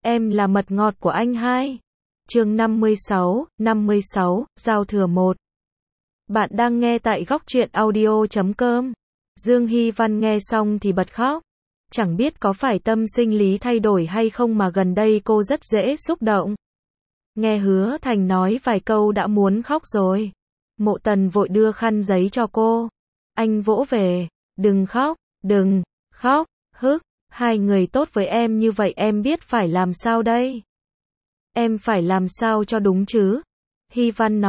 Em là mật ngọt của anh hai. Chương 56, giao thừa 1. Bạn đang nghe tại góc truyện audio.com. Dương Hy Văn nghe xong thì bật khóc. Chẳng biết có phải tâm sinh lý thay đổi hay không mà gần đây cô rất dễ xúc động. Nghe Hứa Thành nói vài câu đã muốn khóc rồi. Mộ Tần vội đưa khăn giấy cho cô. Anh vỗ về, đừng khóc, hai người tốt với em như vậy em biết phải làm sao đây? Em phải làm sao cho đúng chứ? Hy Văn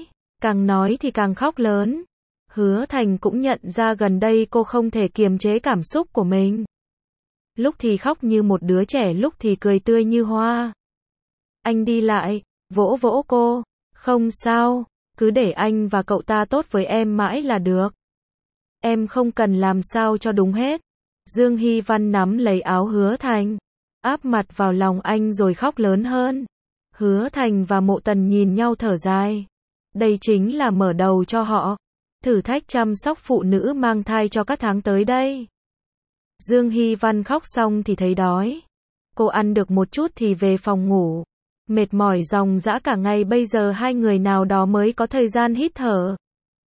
nói thì càng khóc lớn. Hứa Thành cũng nhận ra gần đây cô không thể kiềm chế cảm xúc của mình. Lúc thì khóc như một đứa trẻ, lúc thì cười tươi như hoa. Anh đi lại, vỗ vỗ cô, không sao, cứ để anh và cậu ta tốt với em mãi là được. Em không cần làm sao cho đúng hết. Dương Hy Văn nắm lấy áo Hứa Thành, áp mặt vào lòng anh rồi khóc lớn hơn. Hứa Thành và Mộ Tần nhìn nhau thở dài. Đây chính là mở đầu cho họ. Thử thách chăm sóc phụ nữ mang thai cho các tháng tới đây. Dương Hy Văn khóc xong thì thấy đói. Cô ăn được một chút thì về phòng ngủ. Mệt mỏi ròng rã cả ngày, bây giờ hai người nào đó mới có thời gian hít thở.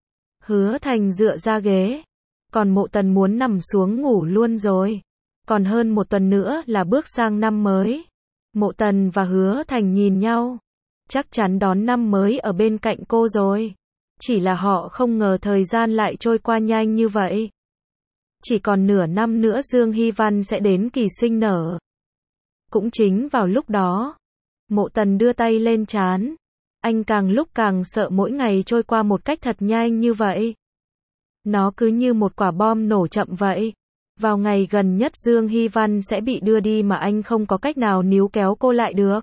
Hứa Thành dựa ra ghế. Còn Mộ Tần muốn nằm xuống ngủ luôn rồi. Còn hơn một tuần nữa là bước sang năm mới. Mộ Tần và Hứa Thành nhìn nhau. Chắc chắn đón năm mới ở bên cạnh cô rồi. Chỉ là họ không ngờ thời gian lại trôi qua nhanh như vậy. Chỉ còn nửa năm nữa Dương Hy Văn sẽ đến kỳ sinh nở. Cũng chính vào lúc đó, Mộ Tần đưa tay lên trán. Anh càng lúc càng sợ mỗi ngày trôi qua một cách thật nhanh như vậy. Nó cứ như một quả bom nổ chậm vậy. Vào ngày gần nhất Dương Hy Văn sẽ bị đưa đi mà anh không có cách nào níu kéo cô lại được.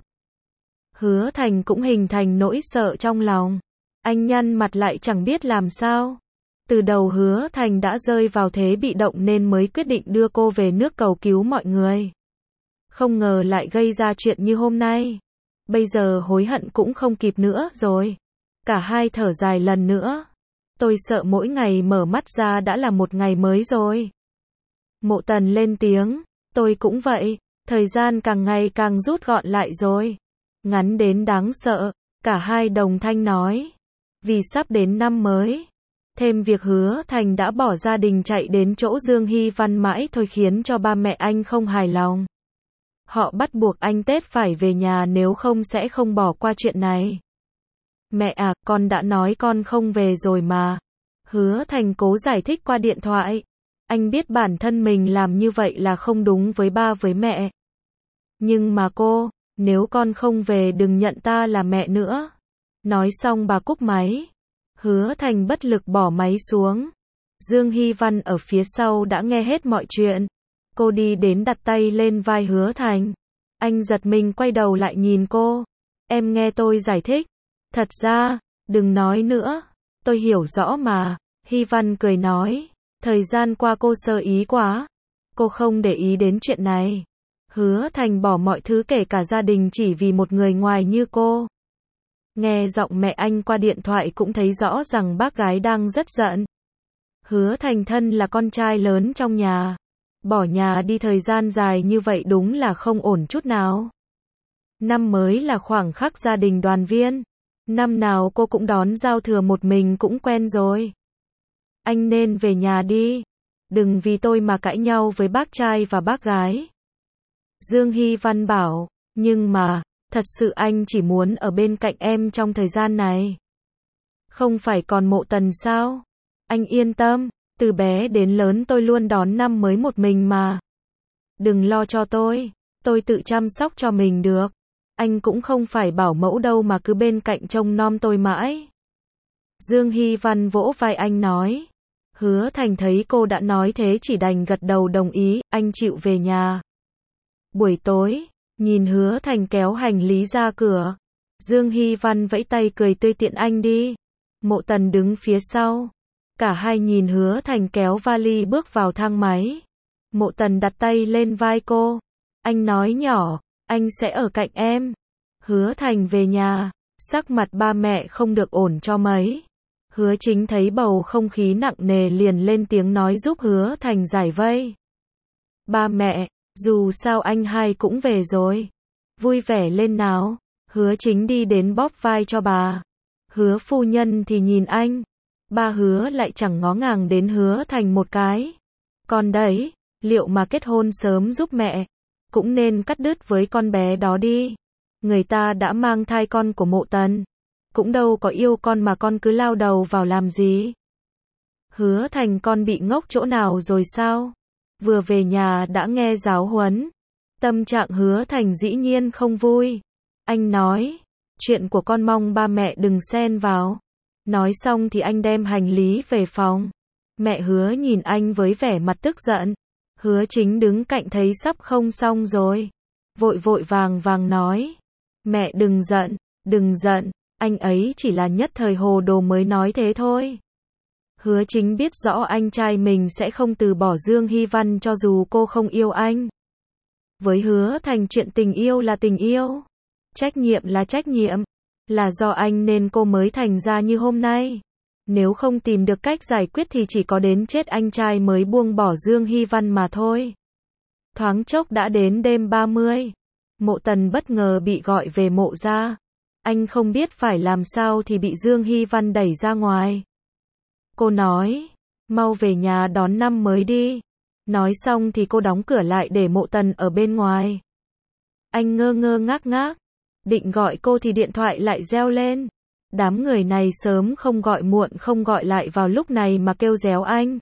Hứa Thành cũng hình thành nỗi sợ trong lòng. Anh nhăn mặt lại chẳng biết làm sao. Từ đầu Hứa Thành đã rơi vào thế bị động nên mới quyết định đưa cô về nước cầu cứu mọi người. Không ngờ lại gây ra chuyện như hôm nay. Bây giờ hối hận cũng không kịp nữa rồi. Cả hai thở dài lần nữa. Tôi sợ mỗi ngày mở mắt ra đã là một ngày mới rồi. Mộ Tần lên tiếng. Tôi cũng vậy. Thời gian càng ngày càng rút gọn lại rồi. Ngắn đến đáng sợ. Cả hai đồng thanh nói. Vì sắp đến năm mới. Thêm việc Hứa Thành đã bỏ gia đình chạy đến chỗ Dương Hy Văn mãi thôi khiến cho ba mẹ anh không hài lòng. Họ bắt buộc anh Tết phải về nhà nếu không sẽ không bỏ qua chuyện này. Mẹ à, con đã nói con không về rồi mà. Hứa Thành cố giải thích qua điện thoại. Anh biết bản thân mình làm như vậy là không đúng với ba với mẹ. Nhưng mà cô, nếu con không về đừng nhận ta là mẹ nữa. Nói xong bà cúp máy. Hứa Thành bất lực bỏ máy xuống. Dương Hy Văn ở phía sau đã nghe hết mọi chuyện. Cô đi đến đặt tay lên vai Hứa Thành. Anh giật mình quay đầu lại nhìn cô. Em nghe tôi giải thích. Thật ra, đừng nói nữa. Tôi hiểu rõ mà. Hy Văn cười nói. Thời gian qua cô sơ ý quá. Cô không để ý đến chuyện này. Hứa Thành bỏ mọi thứ kể cả gia đình chỉ vì một người ngoài như cô. Nghe giọng mẹ anh qua điện thoại cũng thấy rõ rằng bác gái đang rất giận. Hứa Thành thân là con trai lớn trong nhà. Bỏ nhà đi thời gian dài như vậy đúng là không ổn chút nào. Năm mới là khoảng khắc gia đình đoàn viên. Năm nào cô cũng đón giao thừa một mình cũng quen rồi. Anh nên về nhà đi. Đừng vì tôi mà cãi nhau với bác trai và bác gái. Dương Hy Văn bảo, nhưng mà, thật sự anh chỉ muốn ở bên cạnh em trong thời gian này. Không phải còn Mộ Tần sao? Anh yên tâm, từ bé đến lớn tôi luôn đón năm mới một mình mà. Đừng lo cho tôi tự chăm sóc cho mình được. Anh cũng không phải bảo mẫu đâu mà cứ bên cạnh trông nom tôi mãi. Dương Hy Văn vỗ vai anh nói. Hứa Thành thấy cô đã nói thế chỉ đành gật đầu đồng ý, anh chịu về nhà. Buổi tối, nhìn Hứa Thành kéo hành lý ra cửa. Dương Hy Văn vẫy tay cười tươi tiện anh đi. Mộ Tần đứng phía sau. Cả hai nhìn Hứa Thành kéo vali bước vào thang máy. Mộ Tần đặt tay lên vai cô. Anh nói nhỏ, anh sẽ ở cạnh em. Hứa Thành về nhà, sắc mặt ba mẹ không được ổn cho mấy. Hứa Chính thấy bầu không khí nặng nề liền lên tiếng nói giúp Hứa Thành giải vây. Ba mẹ, dù sao anh hai cũng về rồi. Vui vẻ lên nào. Hứa Chính đi đến bóp vai cho bà. Hứa phu nhân thì nhìn anh. Ba Hứa lại chẳng ngó ngàng đến Hứa Thành một cái. Con đấy, liệu mà kết hôn sớm giúp mẹ, cũng nên cắt đứt với con bé đó đi. Người ta đã mang thai con của Mộ Tần, cũng đâu có yêu con mà con cứ lao đầu vào làm gì. Hứa Thành, con bị ngốc chỗ nào rồi sao? Vừa về nhà đã nghe giáo huấn. Tâm trạng Hứa Thành dĩ nhiên không vui. Anh nói, chuyện của con mong ba mẹ đừng xen vào. Nói xong thì anh đem hành lý về phòng. Mẹ Hứa nhìn anh với vẻ mặt tức giận. Hứa Chính đứng cạnh thấy sắp không xong rồi. Vội vội vàng vàng nói. Mẹ đừng giận, anh ấy chỉ là nhất thời hồ đồ mới nói thế thôi. Hứa Chính biết rõ anh trai mình sẽ không từ bỏ Dương Hy Văn cho dù cô không yêu anh. Với Hứa Thành chuyện tình yêu là tình yêu, trách nhiệm là trách nhiệm, là do anh nên cô mới thành ra như hôm nay. Nếu không tìm được cách giải quyết thì chỉ có đến chết anh trai mới buông bỏ Dương Hy Văn mà thôi. Thoáng chốc đã đến đêm 30. Mộ Tần bất ngờ bị gọi về Mộ gia. Anh không biết phải làm sao thì bị Dương Hy Văn đẩy ra ngoài. Cô nói, mau về nhà đón năm mới đi. Nói xong thì cô đóng cửa lại để Mộ Tần ở bên ngoài. Anh ngơ ngơ ngác ngác, định gọi cô thì điện thoại lại reo lên. Đám người này sớm không gọi muộn không gọi lại vào lúc này mà kêu réo anh.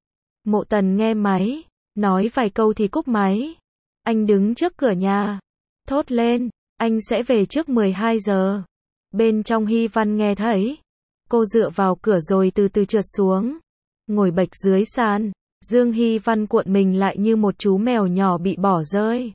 Mộ Tần nghe máy, nói vài câu thì cúp máy. Anh đứng trước cửa nhà, thốt lên, anh sẽ về trước 12 giờ. Bên trong Hy Văn nghe thấy. Cô dựa vào cửa rồi từ từ trượt xuống, ngồi bệt dưới sàn. Dương Hy Văn cuộn mình lại như một chú mèo nhỏ bị bỏ rơi.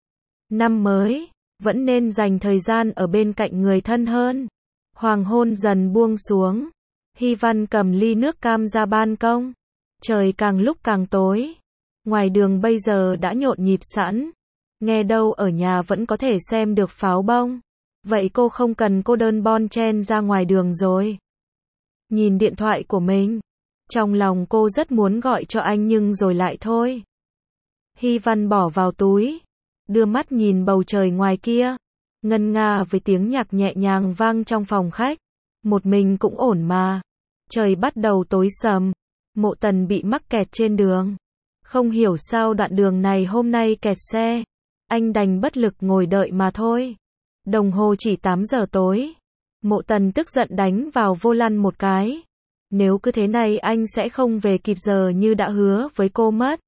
Năm mới, vẫn nên dành thời gian ở bên cạnh người thân hơn. Hoàng hôn dần buông xuống. Hy Văn cầm ly nước cam ra ban công. Trời càng lúc càng tối. Ngoài đường bây giờ đã nhộn nhịp sẵn. Nghe đâu ở nhà vẫn có thể xem được pháo bông. Vậy cô không cần cô đơn bon chen ra ngoài đường rồi. Nhìn điện thoại của mình. Trong lòng cô rất muốn gọi cho anh nhưng rồi lại thôi. Hy Văn bỏ vào túi. Đưa mắt nhìn bầu trời ngoài kia. Ngân nga với tiếng nhạc nhẹ nhàng vang trong phòng khách. Một mình cũng ổn mà. Trời bắt đầu tối sầm. Mộ Tần bị mắc kẹt trên đường. Không hiểu sao đoạn đường này hôm nay kẹt xe. Anh đành bất lực ngồi đợi mà thôi. Đồng hồ chỉ 8 giờ tối. Mộ Tần tức giận đánh vào vô lăng một cái. Nếu cứ thế này anh sẽ không về kịp giờ như đã hứa với cô mất.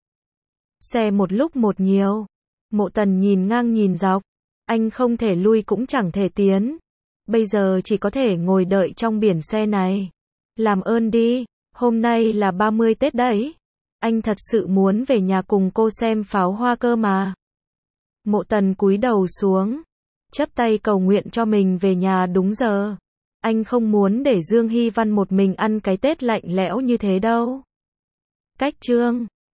Xe một lúc một nhiều. Mộ Tần nhìn ngang nhìn dọc. Anh không thể lui cũng chẳng thể tiến. Bây giờ chỉ có thể ngồi đợi trong biển xe này. Làm ơn đi, hôm nay là 30 Tết đấy. Anh thật sự muốn về nhà cùng cô xem pháo hoa cơ mà. Mộ Tần cúi đầu xuống, chắp tay cầu nguyện cho mình về nhà đúng giờ. Anh không muốn để Dương Hy Văn một mình ăn cái Tết lạnh lẽo như thế đâu. Cách chương